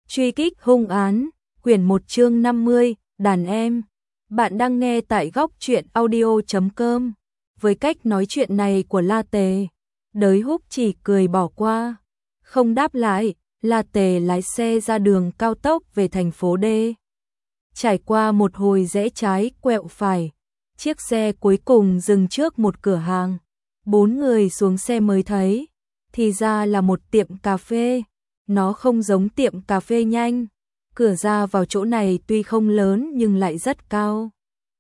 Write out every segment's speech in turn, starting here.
Truy kích hung án, quyển 1 chương 50, đàn em. Bạn đang nghe tại góc truyện audio.com. Với cách nói chuyện này của La Tề, Đới Húc chỉ cười bỏ qua, không đáp lại. La Tề lái xe ra đường cao tốc về thành phố D. Trải qua một hồi rẽ trái quẹo phải, chiếc xe cuối cùng dừng trước một cửa hàng. 4 người xuống xe mới thấy, thì ra là một tiệm cà phê. Nó không giống tiệm cà phê nhanh, cửa ra vào chỗ này tuy không lớn nhưng lại rất cao.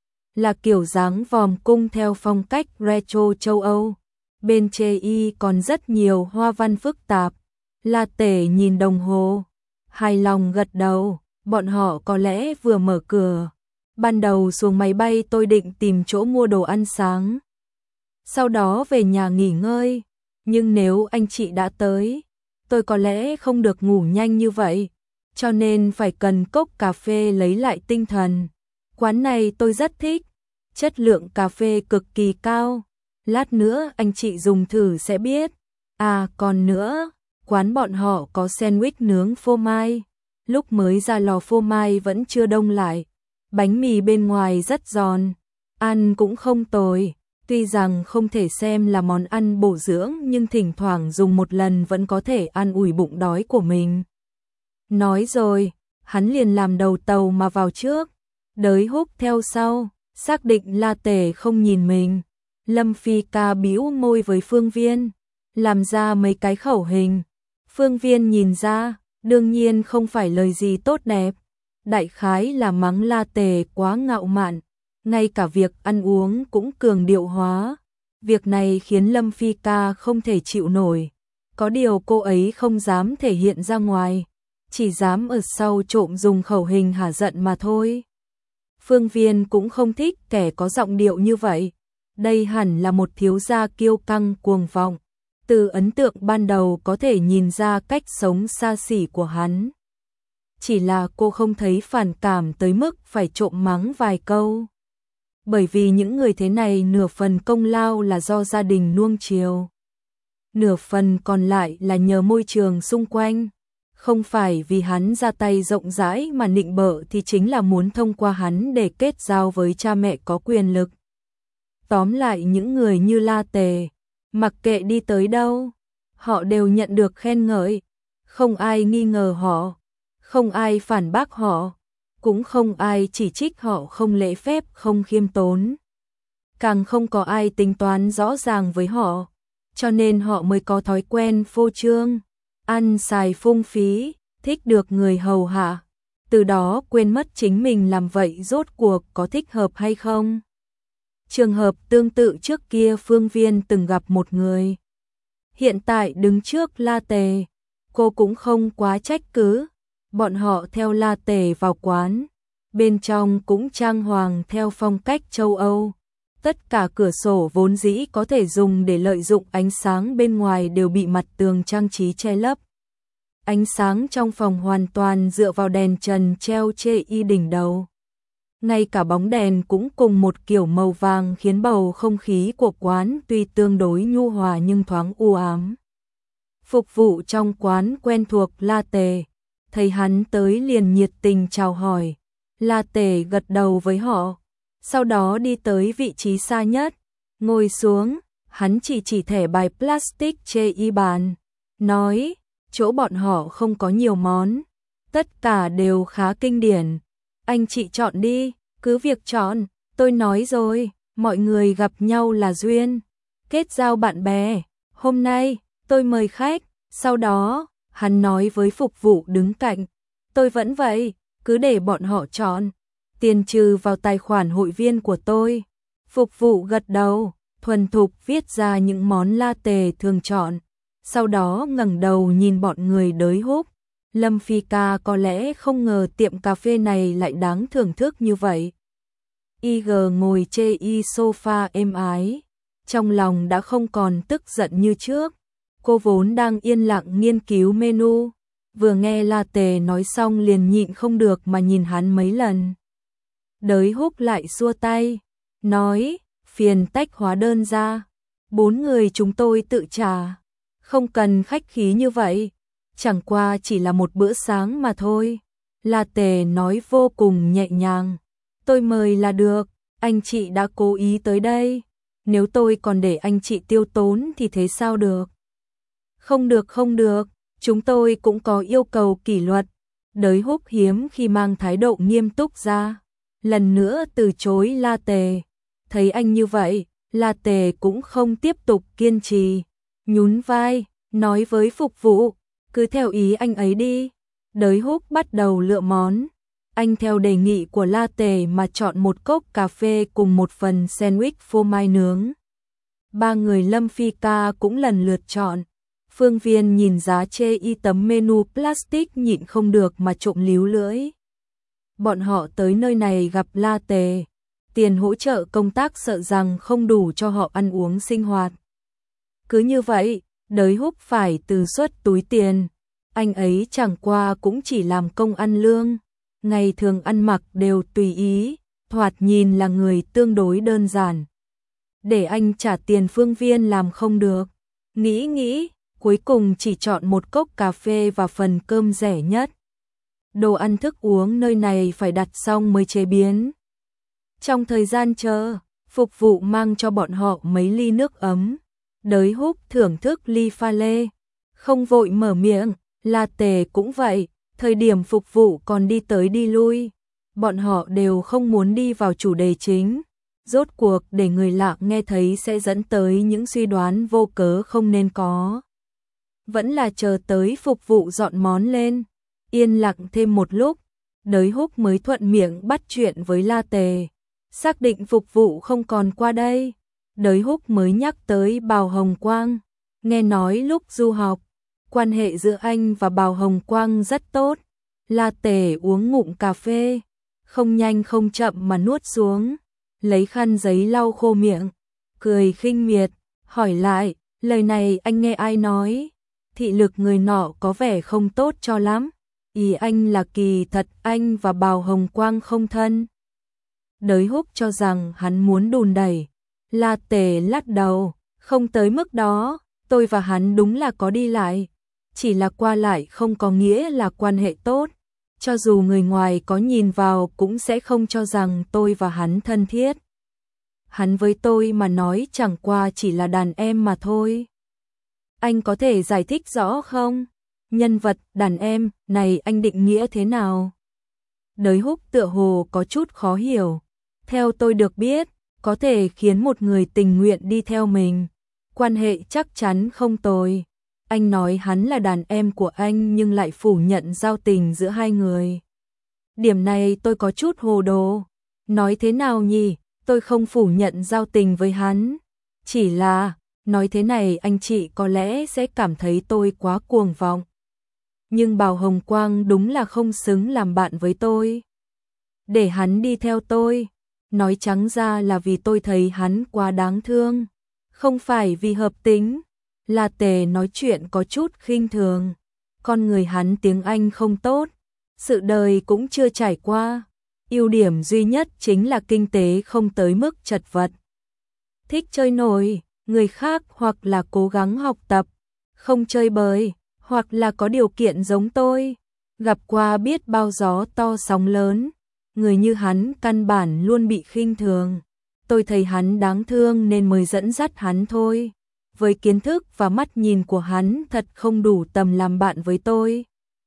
Là kiểu dáng vòm cung theo phong cách retro châu Âu. Bên chê y còn rất nhiều hoa văn phức tạp. La Tề nhìn đồng hồ, hài lòng gật đầu, bọn họ có lẽ vừa mở cửa. Ban đầu xuống máy bay tôi định tìm chỗ mua đồ ăn sáng, sau đó về nhà nghỉ ngơi, nhưng nếu anh chị đã tới, tôi có lẽ không được ngủ nhanh như vậy, cho nên phải cần cốc cà phê lấy lại tinh thần. Quán này tôi rất thích, chất lượng cà phê cực kỳ cao, lát nữa anh chị dùng thử sẽ biết. À còn nữa, quán bọn họ có sandwich nướng phô mai, lúc mới ra lò phô mai vẫn chưa đông lại, bánh mì bên ngoài rất giòn, ăn cũng không tồi. Tuy rằng không thể xem là món ăn bổ dưỡng nhưng thỉnh thoảng dùng một lần vẫn có thể an ủi bụng đói của mình. Nói rồi, hắn liền làm đầu tàu mà vào trước, Đới Húc theo sau, xác định La Tề không nhìn mình. Lâm Phi Ca bĩu môi với Phương Viên, làm ra mấy cái khẩu hình. Phương Viên nhìn ra, đương nhiên không phải lời gì tốt đẹp, đại khái là mắng La Tề quá ngạo mạn. Ngay cả việc ăn uống cũng cường điệu hóa. Việc này khiến Lâm Phi Ca không thể chịu nổi. Có điều cô ấy không dám thể hiện ra ngoài, chỉ dám ở sau trộm dùng khẩu hình hả giận mà thôi. Phương Viên cũng không thích kẻ có giọng điệu như vậy. Đây hẳn là một thiếu gia kiêu căng cuồng vọng. Từ ấn tượng ban đầu có thể nhìn ra cách sống xa xỉ của hắn. Chỉ là cô không thấy phản cảm tới mức phải trộm mắng vài câu. Bởi vì những người thế này nửa phần công lao là do gia đình nuông chiều, nửa phần còn lại là nhờ môi trường xung quanh. Không phải vì hắn ra tay rộng rãi mà nịnh bợ thì chính là muốn thông qua hắn để kết giao với cha mẹ có quyền lực. Tóm lại những người như La Tề, mặc kệ đi tới đâu, họ đều nhận được khen ngợi, không ai nghi ngờ họ, không ai phản bác họ, cũng không ai chỉ trích họ không lễ phép không khiêm tốn. Càng không có ai tính toán rõ ràng với họ, cho nên họ mới có thói quen phô trương, ăn xài phung phí, thích được người hầu hạ, từ đó quên mất chính mình làm vậy rốt cuộc có thích hợp hay không. Trường hợp tương tự trước kia Phương Viên từng gặp một người. Hiện tại đứng trước La Tề, cô cũng không quá trách cứ. Bọn họ theo La Tề vào quán, bên trong cũng trang hoàng theo phong cách châu Âu. Tất cả cửa sổ vốn dĩ có thể dùng để lợi dụng ánh sáng bên ngoài đều bị mặt tường trang trí che lấp. Ánh sáng trong phòng hoàn toàn dựa vào đèn trần treo chê y đỉnh đầu. Ngay cả bóng đèn cũng cùng một kiểu màu vàng khiến bầu không khí của quán tuy tương đối nhu hòa nhưng thoáng u ám. Phục vụ trong quán quen thuộc La Tề, thấy hắn tới liền nhiệt tình chào hỏi. La Tề gật đầu với họ, sau đó đi tới vị trí xa nhất, ngồi xuống, hắn chỉ thẻ bài plastic chê y bàn, nói, chỗ bọn họ không có nhiều món, tất cả đều khá kinh điển, anh chị chọn đi, cứ việc chọn, tôi nói rồi, mọi người gặp nhau là duyên, kết giao bạn bè, hôm nay, tôi mời khách, sau đó, hắn nói với phục vụ đứng cạnh, tôi vẫn vậy, cứ để bọn họ chọn, tiền trừ vào tài khoản hội viên của tôi. Phục vụ gật đầu, thuần thục viết ra những món La Tề thường chọn, sau đó ngẩng đầu nhìn bọn người Đới Húc. Lâm Phi Ca có lẽ không ngờ tiệm cà phê này lại đáng thưởng thức như vậy. IG ngồi chê y sofa êm ái, trong lòng đã không còn tức giận như trước. Cô vốn đang yên lặng nghiên cứu menu, vừa nghe La Tề nói xong liền nhịn không được mà nhìn hắn mấy lần. Đới Húc lại xua tay, nói, phiền tách hóa đơn ra, 4 người chúng tôi tự trả, không cần khách khí như vậy. chẳng qua chỉ là một bữa sáng mà thôi. La Tề nói vô cùng nhẹ nhàng. Tôi mời là được, anh chị đã cố ý tới đây. Nếu tôi còn để anh chị tiêu tốn thì thế sao được? Không được không được, chúng tôi cũng có yêu cầu kỷ luật. Đới Húc hiếm khi mang thái độ nghiêm túc ra. Lần nữa từ chối La Tề. Thấy anh như vậy, La Tề cũng không tiếp tục kiên trì. Nhún vai, nói với phục vụ, cứ theo ý anh ấy đi. Đới Húc bắt đầu lựa món. Anh theo đề nghị của La Tề mà chọn một cốc cà phê cùng một phần sandwich phô mai nướng. Ba người Lâm Phi Ca cũng lần lượt chọn. Phương Viên nhìn giá chê y tấm menu plastic nhịn không được mà trộm líu lưỡi. Bọn họ tới nơi này gặp La Tề. Tiền hỗ trợ công tác sợ rằng không đủ cho họ ăn uống sinh hoạt. Cứ như vậy, Đới Húc phải từ xuất túi tiền. Anh ấy chẳng qua cũng chỉ làm công ăn lương. Ngày thường ăn mặc đều tùy ý, thoạt nhìn là người tương đối đơn giản. Để anh trả tiền Phương Viên làm không được. Nghĩ, cuối cùng chỉ chọn một cốc cà phê và phần cơm rẻ nhất. Đồ ăn thức uống nơi này phải đặt xong mới chế biến. Trong thời gian chờ, phục vụ mang cho bọn họ mấy ly nước ấm. Đới Húc thưởng thức ly pha lê, không vội mở miệng. La Tề cũng vậy, thời điểm phục vụ còn đi tới đi lui. Bọn họ đều không muốn đi vào chủ đề chính. Rốt cuộc để người lạ nghe thấy sẽ dẫn tới những suy đoán vô cớ không nên có. Vẫn là chờ tới phục vụ dọn món lên. Yên lặng thêm một lúc, Đới Húc mới thuận miệng bắt chuyện với La Tề. Xác định phục vụ không còn qua đây, Đới Húc mới nhắc tới Bào Hồng Quang. Nghe nói lúc du học, quan hệ giữa anh và Bào Hồng Quang rất tốt. La Tề uống ngụm cà phê, không nhanh không chậm mà nuốt xuống, lấy khăn giấy lau khô miệng, cười khinh miệt, hỏi lại, lời này anh nghe ai nói? Thị lực người nọ có vẻ không tốt cho lắm. Ý anh là kỳ thật anh và Bào Hồng Quang không thân. Đới Húc cho rằng hắn muốn đùn đẩy. La Tề lắc đầu, không tới mức đó, tôi và hắn đúng là có đi lại. Chỉ là qua lại không có nghĩa là quan hệ tốt. Cho dù người ngoài có nhìn vào cũng sẽ không cho rằng tôi và hắn thân thiết. Hắn với tôi mà nói chẳng qua chỉ là đàn em mà thôi. Anh có thể giải thích rõ không? Nhân vật đàn em này anh định nghĩa thế nào? Đới Húc tựa hồ có chút khó hiểu. Theo tôi được biết, có thể khiến một người tình nguyện đi theo mình. Quan hệ chắc chắn không tồi. Anh nói hắn là đàn em của anh nhưng lại phủ nhận giao tình giữa hai người. Điểm này tôi có chút hồ đồ. Nói thế nào nhỉ? Tôi không phủ nhận giao tình với hắn. Chỉ là, nói thế này anh chị có lẽ sẽ cảm thấy tôi quá cuồng vọng. Nhưng Bào Hồng Quang đúng là không xứng làm bạn với tôi. Để hắn đi theo tôi, nói trắng ra là vì tôi thấy hắn quá đáng thương, không phải vì hợp tính. La Tề nói chuyện có chút khinh thường. Con người hắn tiếng Anh không tốt, sự đời cũng chưa trải qua. Ưu điểm duy nhất chính là kinh tế không tới mức chật vật. Thích chơi nổi, người khác hoặc là cố gắng học tập, không chơi bời, hoặc là có điều kiện giống tôi. Gặp qua biết bao gió to sóng lớn, người như hắn căn bản luôn bị khinh thường. Tôi thấy hắn đáng thương nên mới dẫn dắt hắn thôi. Với kiến thức và mắt nhìn của hắn thật không đủ tầm làm bạn với tôi.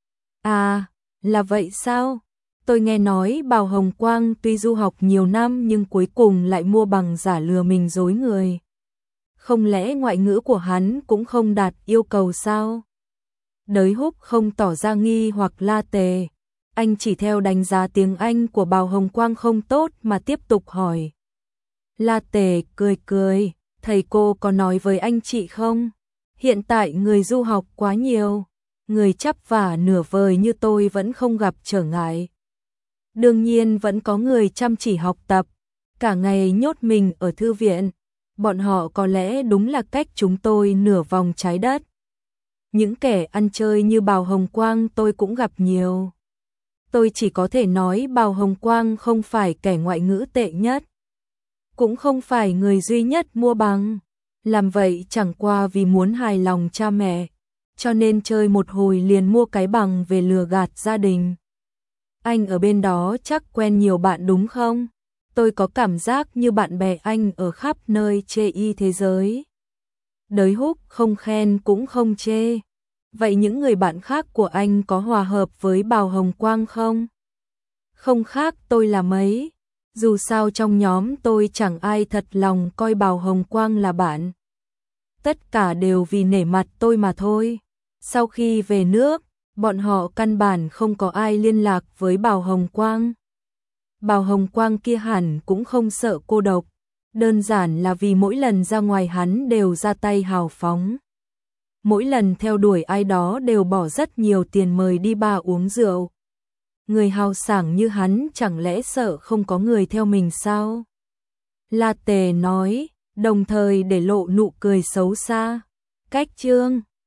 À, là vậy sao? Tôi nghe nói Bào Hồng Quang tuy du học nhiều năm nhưng cuối cùng lại mua bằng giả lừa mình dối người. Không lẽ ngoại ngữ của hắn cũng không đạt yêu cầu sao? Đới Húc không tỏ ra nghi hoặc La Tề. Anh chỉ theo đánh giá tiếng Anh của Bào Hồng Quang không tốt mà tiếp tục hỏi. La Tề cười cười, thầy cô có nói với anh chị không? Hiện tại người du học quá nhiều, người chắp vả nửa vời như tôi vẫn không gặp trở ngại. Đương nhiên vẫn có người chăm chỉ học tập, cả ngày nhốt mình ở thư viện. Bọn họ có lẽ đúng là cách chúng tôi nửa vòng trái đất. Những kẻ ăn chơi như Bào Hồng Quang tôi cũng gặp nhiều. Tôi chỉ có thể nói Bào Hồng Quang không phải kẻ ngoại ngữ tệ nhất, cũng không phải người duy nhất mua bằng. Làm vậy chẳng qua vì muốn hài lòng cha mẹ. cho nên chơi một hồi liền mua cái bằng về lừa gạt gia đình. Anh ở bên đó chắc quen nhiều bạn đúng không? Tôi có cảm giác như bạn bè anh ở khắp nơi chê y thế giới. Đới Húc không khen cũng không chê. Vậy những người bạn khác của anh có hòa hợp với Bào Hồng Quang không? Không khác tôi là mấy. Dù sao trong nhóm tôi chẳng ai thật lòng coi Bào Hồng Quang là bạn. Tất cả đều vì nể mặt tôi mà thôi. Sau khi về nước, bọn họ căn bản không có ai liên lạc với Bào Hồng Quang. Bào Hồng Quang kia hẳn cũng không sợ cô độc. Đơn giản là vì mỗi lần ra ngoài hắn đều ra tay hào phóng. Mỗi lần theo đuổi ai đó đều bỏ rất nhiều tiền mời đi bar uống rượu. Người hào sảng như hắn chẳng lẽ sợ không có người theo mình sao? La Tề nói, đồng thời để lộ nụ cười xấu xa. Cách chương